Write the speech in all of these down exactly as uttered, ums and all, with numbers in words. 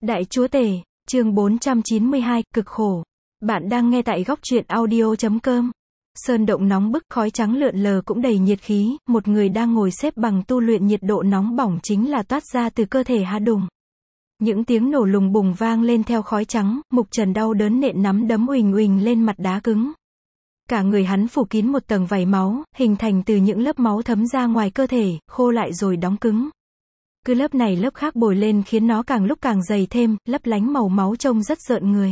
Đại Chúa Tể, chương bốn trăm chín mươi hai, cực khổ. Bạn đang nghe tại góc truyện audio chấm com. Sơn động nóng bức, khói trắng lượn lờ cũng đầy nhiệt khí, một người đang ngồi xếp bằng tu luyện, nhiệt độ nóng bỏng chính là toát ra từ cơ thể hắn đùng. Những tiếng nổ lùng bùng vang lên theo khói trắng, Mục Trần đau đớn nện nắm đấm uỳnh uỳnh lên mặt đá cứng. Cả người hắn phủ kín một tầng vảy máu, hình thành từ những lớp máu thấm ra ngoài cơ thể, khô lại rồi đóng cứng. Cứ lớp này lớp khác bồi lên khiến nó càng lúc càng dày thêm, lấp lánh màu máu trông rất rợn người.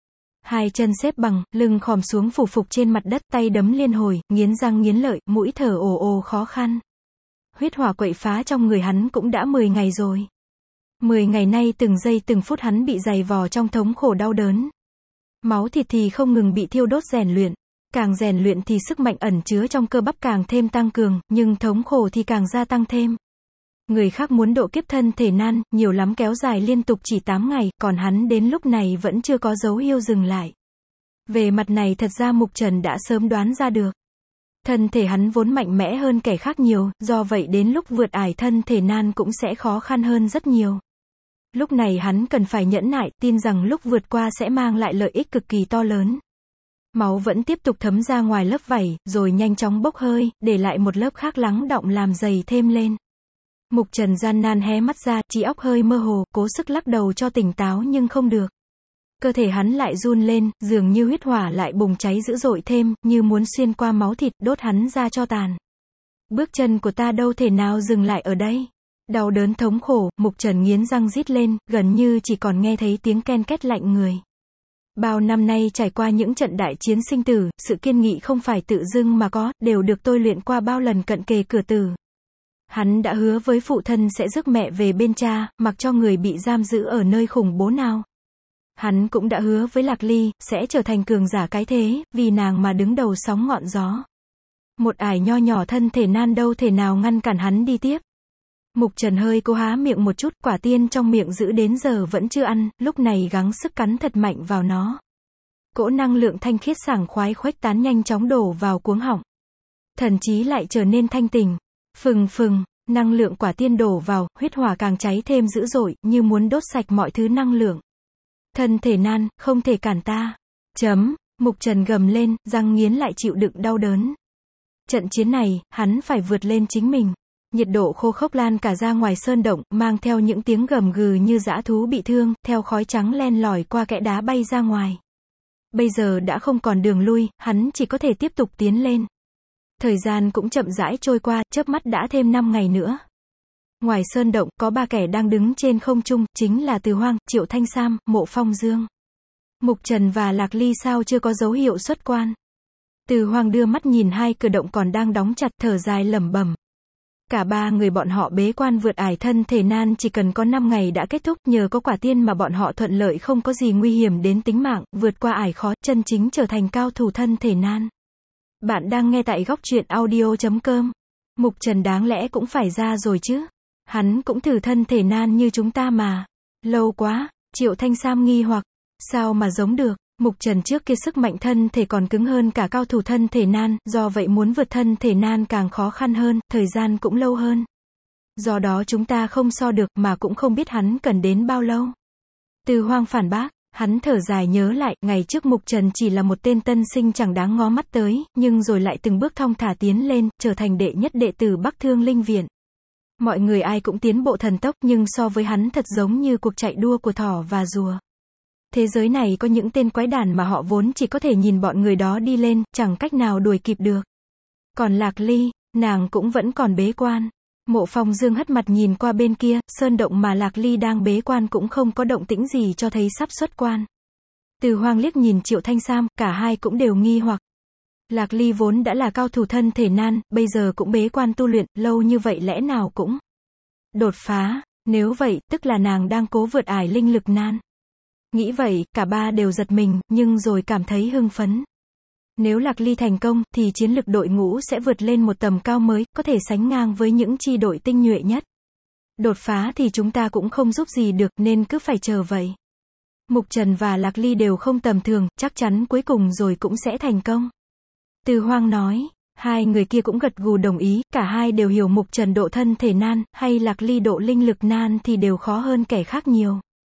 Hai chân xếp bằng, lưng khom xuống phủ phục trên mặt đất, tay đấm liên hồi, nghiến răng nghiến lợi, mũi thở ồ ồ khó khăn. Huyết hỏa quậy phá trong người hắn cũng đã mười ngày rồi. mười ngày nay từng giây từng phút hắn bị giày vò trong thống khổ đau đớn. Máu thịt thì không ngừng bị thiêu đốt rèn luyện. Càng rèn luyện thì sức mạnh ẩn chứa trong cơ bắp càng thêm tăng cường, nhưng thống khổ thì càng gia tăng thêm. Người khác muốn độ kiếp thân thể nan, nhiều lắm kéo dài liên tục chỉ tám ngày, còn hắn đến lúc này vẫn chưa có dấu hiệu dừng lại. Về mặt này thật ra Mục Trần đã sớm đoán ra được. Thân thể hắn vốn mạnh mẽ hơn kẻ khác nhiều, do vậy đến lúc vượt ải thân thể nan cũng sẽ khó khăn hơn rất nhiều. Lúc này hắn cần phải nhẫn nại, tin rằng lúc vượt qua sẽ mang lại lợi ích cực kỳ to lớn. Máu vẫn tiếp tục thấm ra ngoài lớp vảy, rồi nhanh chóng bốc hơi, để lại một lớp khác lắng đọng làm dày thêm lên. Mục Trần gian nan hé mắt ra, trí óc hơi mơ hồ, cố sức lắc đầu cho tỉnh táo nhưng không được. Cơ thể hắn lại run lên, dường như huyết hỏa lại bùng cháy dữ dội thêm, như muốn xuyên qua máu thịt, đốt hắn ra cho tàn. Bước chân của ta đâu thể nào dừng lại ở đây. Đau đớn thống khổ, Mục Trần nghiến răng rít lên, gần như chỉ còn nghe thấy tiếng ken két lạnh người. Bao năm nay trải qua những trận đại chiến sinh tử, sự kiên nghị không phải tự dưng mà có, đều được tôi luyện qua bao lần cận kề cửa tử. Hắn đã hứa với phụ thân sẽ rước mẹ về bên cha, mặc cho người bị giam giữ ở nơi khủng bố nào. Hắn cũng đã hứa với Lạc Ly, sẽ trở thành cường giả cái thế, vì nàng mà đứng đầu sóng ngọn gió. Một ải nho nhỏ thân thể nan đâu thể nào ngăn cản hắn đi tiếp. Mục Trần hơi cố há miệng một chút, quả tiên trong miệng giữ đến giờ vẫn chưa ăn, lúc này gắng sức cắn thật mạnh vào nó. Cỗ năng lượng thanh khiết sảng khoái khuếch tán nhanh chóng đổ vào cuống họng. Thần trí lại trở nên thanh tỉnh. Phừng phừng, năng lượng quả tiên đổ vào, huyết hỏa càng cháy thêm dữ dội, như muốn đốt sạch mọi thứ năng lượng. Thân thể nan, không thể cản ta. Chấm, Mục Trần gầm lên, răng nghiến lại chịu đựng đau đớn. Trận chiến này, hắn phải vượt lên chính mình. Nhiệt độ khô khốc lan cả ra ngoài sơn động, mang theo những tiếng gầm gừ như dã thú bị thương, theo khói trắng len lỏi qua kẽ đá bay ra ngoài. Bây giờ đã không còn đường lui, hắn chỉ có thể tiếp tục tiến lên. Thời gian cũng chậm rãi trôi qua, chớp mắt đã thêm năm ngày nữa. Ngoài sơn động, có ba kẻ đang đứng trên không trung, chính là Từ Hoang, Triệu Thanh Sam, Mộ Phong Dương. Mục Trần và Lạc Ly sao chưa có dấu hiệu xuất quan. Từ Hoang đưa mắt nhìn hai cửa động còn đang đóng chặt, thở dài lẩm bẩm. Cả ba người bọn họ bế quan vượt ải thân thể nan chỉ cần có năm ngày đã kết thúc, nhờ có quả tiên mà bọn họ thuận lợi không có gì nguy hiểm đến tính mạng, vượt qua ải khó, chân chính trở thành cao thủ thân thể nan. Bạn đang nghe tại góc truyện audio chấm com. Mục Trần đáng lẽ cũng phải ra rồi chứ. Hắn cũng thử thân thể nan như chúng ta mà. Lâu quá, Triệu Thanh Sam nghi hoặc. Sao mà giống được, Mục Trần trước kia sức mạnh thân thể còn cứng hơn cả cao thủ thân thể nan, do vậy muốn vượt thân thể nan càng khó khăn hơn, thời gian cũng lâu hơn. Do đó chúng ta không so được mà cũng không biết hắn cần đến bao lâu. Từ Hoang phản bác. Hắn thở dài nhớ lại, ngày trước Mục Trần chỉ là một tên tân sinh chẳng đáng ngó mắt tới, nhưng rồi lại từng bước thong thả tiến lên, trở thành đệ nhất đệ tử Bắc Thương Linh Viện. Mọi người ai cũng tiến bộ thần tốc, nhưng so với hắn thật giống như cuộc chạy đua của thỏ và rùa. Thế giới này có những tên quái đản mà họ vốn chỉ có thể nhìn bọn người đó đi lên, chẳng cách nào đuổi kịp được. Còn Lạc Ly, nàng cũng vẫn còn bế quan. Mộ Phong Dương hất mặt nhìn qua bên kia, sơn động mà Lạc Ly đang bế quan cũng không có động tĩnh gì cho thấy sắp xuất quan. Từ Hoang liếc nhìn Triệu Thanh Sam, cả hai cũng đều nghi hoặc. Lạc Ly vốn đã là cao thủ thân thể nan, bây giờ cũng bế quan tu luyện, lâu như vậy lẽ nào cũng đột phá, nếu vậy, tức là nàng đang cố vượt ải linh lực nan. Nghĩ vậy, cả ba đều giật mình, nhưng rồi cảm thấy hưng phấn. Nếu Lạc Ly thành công, thì chiến lực đội ngũ sẽ vượt lên một tầm cao mới, có thể sánh ngang với những chi đội tinh nhuệ nhất. Đột phá thì chúng ta cũng không giúp gì được, nên cứ phải chờ vậy. Mục Trần và Lạc Ly đều không tầm thường, chắc chắn cuối cùng rồi cũng sẽ thành công. Từ Hoang nói, hai người kia cũng gật gù đồng ý, cả hai đều hiểu Mục Trần độ thân thể nan, hay Lạc Ly độ linh lực nan thì đều khó hơn kẻ khác nhiều.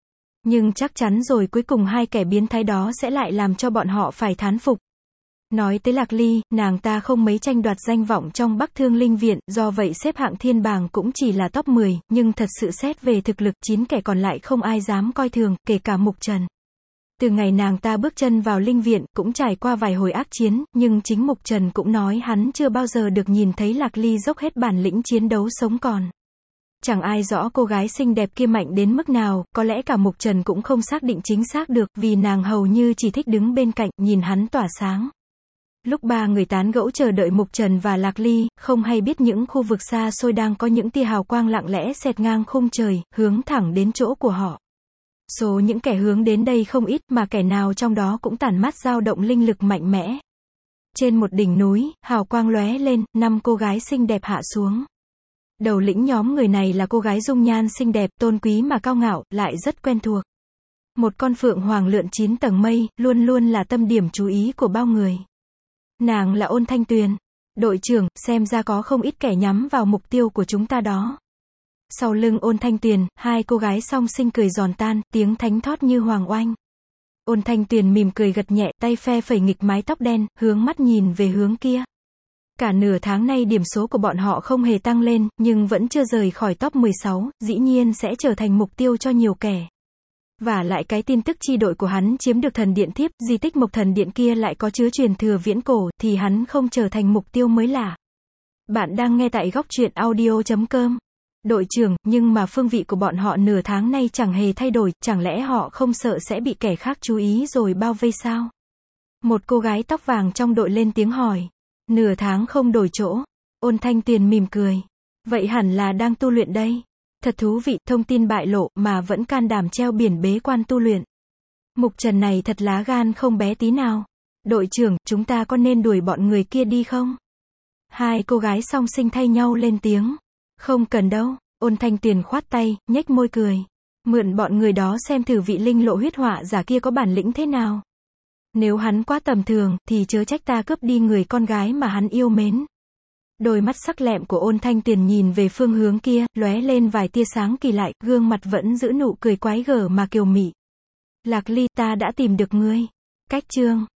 Nhưng chắc chắn rồi cuối cùng hai kẻ biến thái đó sẽ lại làm cho bọn họ phải thán phục. Nói tới Lạc Ly, nàng ta không mấy tranh đoạt danh vọng trong Bắc Thương Linh Viện, do vậy xếp hạng thiên bảng cũng chỉ là top mười, nhưng thật sự xét về thực lực, chín kẻ còn lại không ai dám coi thường, kể cả Mục Trần. Từ ngày nàng ta bước chân vào Linh Viện, cũng trải qua vài hồi ác chiến, nhưng chính Mục Trần cũng nói hắn chưa bao giờ được nhìn thấy Lạc Ly dốc hết bản lĩnh chiến đấu sống còn. Chẳng ai rõ cô gái xinh đẹp kia mạnh đến mức nào, có lẽ cả Mục Trần cũng không xác định chính xác được, vì nàng hầu như chỉ thích đứng bên cạnh, nhìn hắn tỏa sáng. Lúc ba người tán gẫu chờ đợi Mục Trần và Lạc Ly, không hay biết những khu vực xa xôi đang có những tia hào quang lặng lẽ xẹt ngang khung trời, hướng thẳng đến chỗ của họ. Số những kẻ hướng đến đây không ít, mà kẻ nào trong đó cũng tản mát dao động linh lực mạnh mẽ. Trên một đỉnh núi, hào quang lóe lên, năm cô gái xinh đẹp hạ xuống. Đầu lĩnh nhóm người này là cô gái dung nhan xinh đẹp, tôn quý mà cao ngạo, lại rất quen thuộc. Một con phượng hoàng lượn chín tầng mây, luôn luôn là tâm điểm chú ý của bao người. Nàng là Ôn Thanh Tuyền. Đội trưởng, xem ra có không ít kẻ nhắm vào mục tiêu của chúng ta đó. Sau lưng Ôn Thanh Tuyền, hai cô gái song sinh cười giòn tan, tiếng thánh thót như hoàng oanh. Ôn Thanh Tuyền mỉm cười gật nhẹ, tay phe phẩy nghịch mái tóc đen, hướng mắt nhìn về hướng kia. Cả nửa tháng nay điểm số của bọn họ không hề tăng lên, nhưng vẫn chưa rời khỏi top mười sáu, dĩ nhiên sẽ trở thành mục tiêu cho nhiều kẻ. Và lại cái tin tức chi đội của hắn chiếm được thần điện thiếp, di tích Mộc Thần Điện kia lại có chứa truyền thừa viễn cổ, thì hắn không trở thành mục tiêu mới lạ. Bạn đang nghe tại góc truyện audio chấm com. Đội trưởng, nhưng mà phương vị của bọn họ nửa tháng nay chẳng hề thay đổi, chẳng lẽ họ không sợ sẽ bị kẻ khác chú ý rồi bao vây sao? Một cô gái tóc vàng trong đội lên tiếng hỏi. Nửa tháng không đổi chỗ. Ôn Thanh Tuyền mỉm cười. Vậy hẳn là đang tu luyện đây. Thật thú vị, thông tin bại lộ mà vẫn can đảm treo biển bế quan tu luyện. Mục Trần này thật lá gan không bé tí nào. Đội trưởng, chúng ta có nên đuổi bọn người kia đi không? Hai cô gái song sinh thay nhau lên tiếng. Không cần đâu. Ôn Thanh Tuyền khoát tay, nhếch môi cười. Mượn bọn người đó xem thử vị linh lộ huyết họa giả kia có bản lĩnh thế nào. Nếu hắn quá tầm thường, thì chớ trách ta cướp đi người con gái mà hắn yêu mến. Đôi mắt sắc lẹm của Ôn Thanh Tuyền nhìn về phương hướng kia, lóe lên vài tia sáng kỳ lạ, gương mặt vẫn giữ nụ cười quái gở mà kiều mị. Lạc Ly, ta đã tìm được ngươi. Cách chương